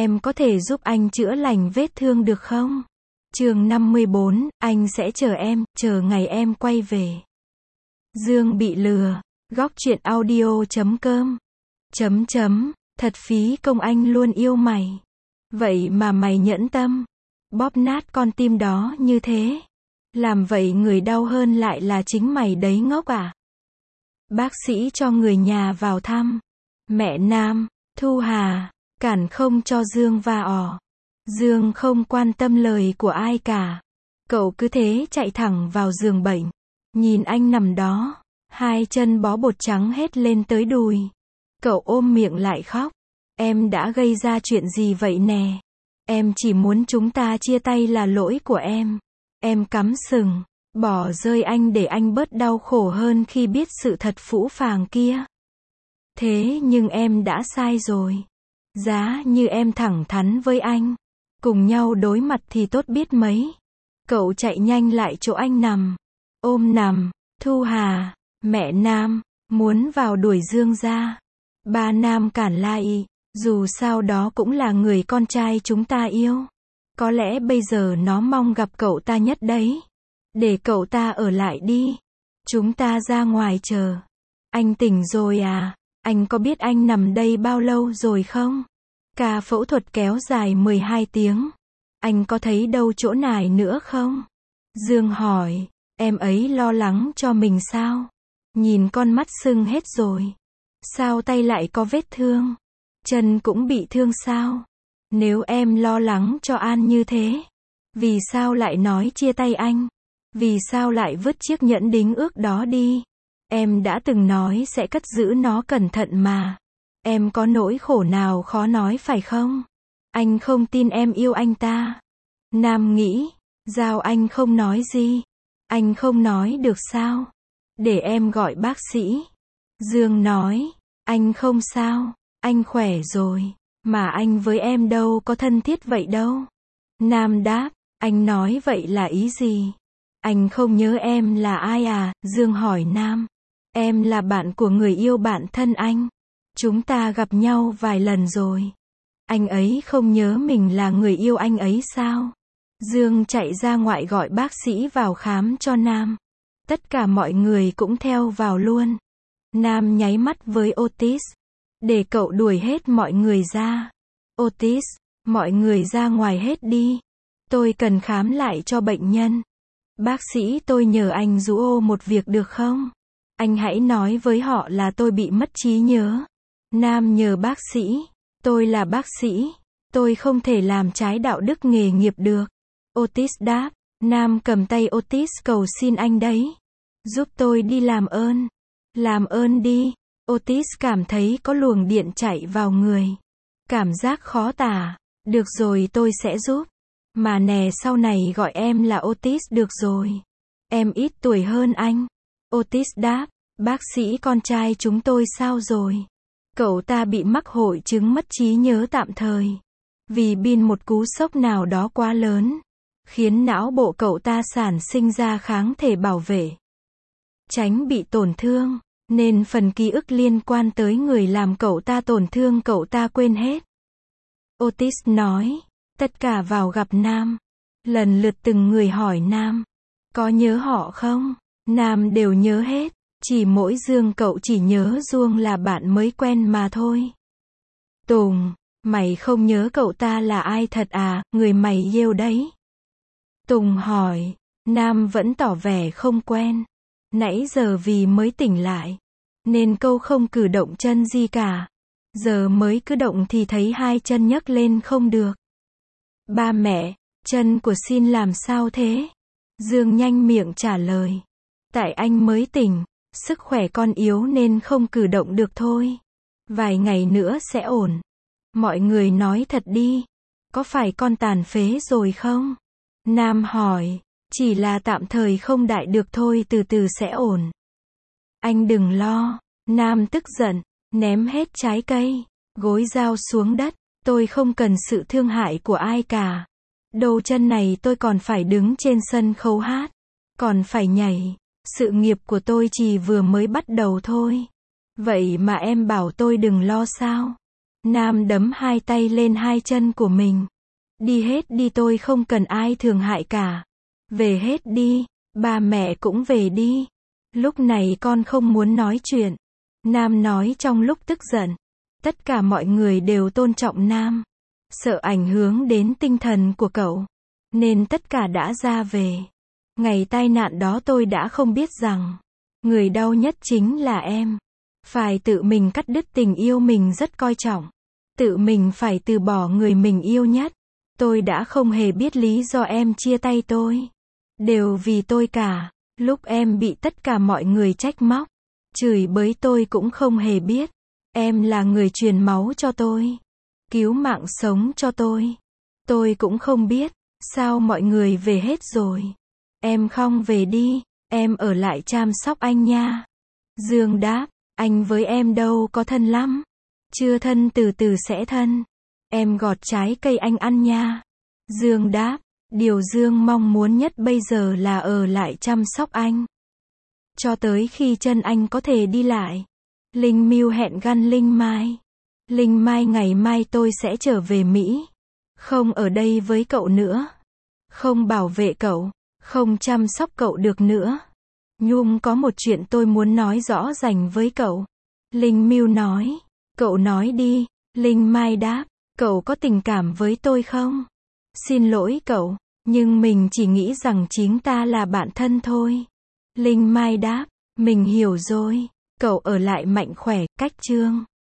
Em có thể giúp anh chữa lành vết thương được không? Chương 54, anh sẽ chờ em, chờ ngày em quay về. Dương bị lừa. Góc truyện audio.com. Thật phí công anh luôn yêu mày. Vậy mà mày nhẫn tâm. Bóp nát con tim đó như thế. Làm vậy người đau hơn lại là chính mày đấy ngốc à? Bác sĩ cho người nhà vào thăm. Mẹ Nam, Thu Hà, cản không cho Dương va ỏ. Dương không quan tâm lời của ai cả. Cậu cứ thế chạy thẳng vào giường bệnh. Nhìn anh nằm đó, hai chân bó bột trắng hết lên tới đùi. Cậu ôm miệng lại khóc. Em đã gây ra chuyện gì vậy nè? Em chỉ muốn chúng ta chia tay là lỗi của em. Em cắm sừng, bỏ rơi anh để anh bớt đau khổ hơn khi biết sự thật phũ phàng kia. Thế nhưng em đã sai rồi. Giá như em thẳng thắn với anh, cùng nhau đối mặt thì tốt biết mấy. Cậu chạy nhanh lại chỗ anh nằm. Ôm nằm. Thu Hà, mẹ Nam, muốn vào đuổi Dương ra. Ba Nam cản lại. Dù sao đó cũng là người con trai chúng ta yêu. Có lẽ bây giờ nó mong gặp cậu ta nhất đấy. Để cậu ta ở lại đi. Chúng ta ra ngoài chờ. Anh tỉnh rồi à? Anh có biết anh nằm đây bao lâu rồi không? Ca phẫu thuật kéo dài 12 tiếng. Anh có thấy đâu chỗ nải nữa không? Dương hỏi. Em ấy lo lắng cho mình sao? Nhìn con mắt sưng hết rồi. Sao tay lại có vết thương? Chân cũng bị thương sao? Nếu em lo lắng cho An như thế, vì sao lại nói chia tay anh? Vì sao lại vứt chiếc nhẫn đính ước đó đi? Em đã từng nói sẽ cất giữ nó cẩn thận mà. Em có nỗi khổ nào khó nói phải không? Anh không tin em yêu anh ta. Nam nghĩ, Giao anh không nói gì. Anh không nói được sao? Để em gọi bác sĩ. Dương nói, anh không sao, anh khỏe rồi. Mà anh với em đâu có thân thiết vậy đâu. Nam đáp, anh nói vậy là ý gì? Anh không nhớ em là ai à? Dương hỏi Nam. Em là bạn của người yêu bạn thân anh. Chúng ta gặp nhau vài lần rồi. Anh ấy không nhớ mình là người yêu anh ấy sao? Dương chạy ra ngoại gọi bác sĩ vào khám cho Nam. Tất cả mọi người cũng theo vào luôn. Nam nháy mắt với Otis. Để cậu đuổi hết mọi người ra. Otis, mọi người ra ngoài hết đi. Tôi cần khám lại cho bệnh nhân. Bác sĩ tôi nhờ anh giúp ô một việc được không? Anh hãy nói với họ là tôi bị mất trí nhớ. Nam nhờ bác sĩ. Tôi là bác sĩ. Tôi không thể làm trái đạo đức nghề nghiệp được. Otis đáp. Nam cầm tay Otis cầu xin anh đấy. Giúp tôi đi làm ơn. Làm ơn đi. Otis cảm thấy có luồng điện chạy vào người. Cảm giác khó tả. Được rồi tôi sẽ giúp. Mà nè sau này gọi em là Otis được rồi. Em ít tuổi hơn anh. Otis đáp. Bác sĩ con trai chúng tôi sao rồi? Cậu ta bị mắc hội chứng mất trí nhớ tạm thời. Vì bin một cú sốc nào đó quá lớn. Khiến não bộ cậu ta sản sinh ra kháng thể bảo vệ. Tránh bị tổn thương. Nên phần ký ức liên quan tới người làm cậu ta tổn thương cậu ta quên hết. Otis nói. Tất cả vào gặp Nam. Lần lượt từng người hỏi Nam. Có nhớ họ không? Nam đều nhớ hết. Chỉ mỗi Dương cậu chỉ nhớ Duông là bạn mới quen mà thôi. Tùng, mày không nhớ cậu ta là ai thật à, người mày yêu đấy? Tùng hỏi. Nam vẫn tỏ vẻ không quen. Nãy giờ vì mới tỉnh lại. Nên câu không cử động chân gì cả. Giờ mới cứ động thì thấy hai chân nhấc lên không được. Ba mẹ, chân của Xin làm sao thế? Dương nhanh miệng trả lời. Tại anh mới tỉnh, sức khỏe con yếu nên không cử động được thôi. Vài ngày nữa sẽ ổn. Mọi người nói thật đi. Có phải con tàn phế rồi không? Nam hỏi. Chỉ là tạm thời không đại được thôi từ từ sẽ ổn. Anh đừng lo. Nam tức giận. Ném hết trái cây, gối dao xuống đất. Tôi không cần sự thương hại của ai cả. Đầu chân này tôi còn phải đứng trên sân khấu hát. Còn phải nhảy. Sự nghiệp của tôi chỉ vừa mới bắt đầu thôi. Vậy mà em bảo tôi đừng lo sao? Nam đấm hai tay lên hai chân của mình. Đi hết đi, tôi không cần ai thương hại cả. Về hết đi, ba mẹ cũng về đi. Lúc này con không muốn nói chuyện. Nam nói trong lúc tức giận. Tất cả mọi người đều tôn trọng Nam. Sợ ảnh hưởng đến tinh thần của cậu. Nên tất cả đã ra về. Ngày tai nạn đó tôi đã không biết rằng, người đau nhất chính là em. Phải tự mình cắt đứt tình yêu mình rất coi trọng. Tự mình phải từ bỏ người mình yêu nhất. Tôi đã không hề biết lý do em chia tay tôi. Đều vì tôi cả. Lúc em bị tất cả mọi người trách móc, chửi bới, tôi cũng không hề biết. Em là người truyền máu cho tôi. Cứu mạng sống cho tôi. Tôi cũng không biết. Sao mọi người về hết rồi? Em không về đi. Em ở lại chăm sóc anh nha. Dương đáp. Anh với em đâu có thân lắm. Chưa thân, từ từ sẽ thân. Em gọt trái cây anh ăn nha. Dương đáp. Điều Dương mong muốn nhất bây giờ là ở lại chăm sóc anh. Cho tới khi chân anh có thể đi lại. Linh Miu hẹn gan Linh Mai. Linh Mai, ngày mai tôi sẽ trở về Mỹ. Không ở đây với cậu nữa. Không bảo vệ cậu. Không chăm sóc cậu được nữa. Nhung có một chuyện tôi muốn nói rõ ràng với cậu. Linh Miu nói. Cậu nói đi. Linh Mai đáp. Cậu có tình cảm với tôi không? Xin lỗi cậu, nhưng mình chỉ nghĩ rằng chính ta là bạn thân thôi. Linh Mai đáp. Mình hiểu rồi. Cậu ở lại mạnh khỏe, cách Trương.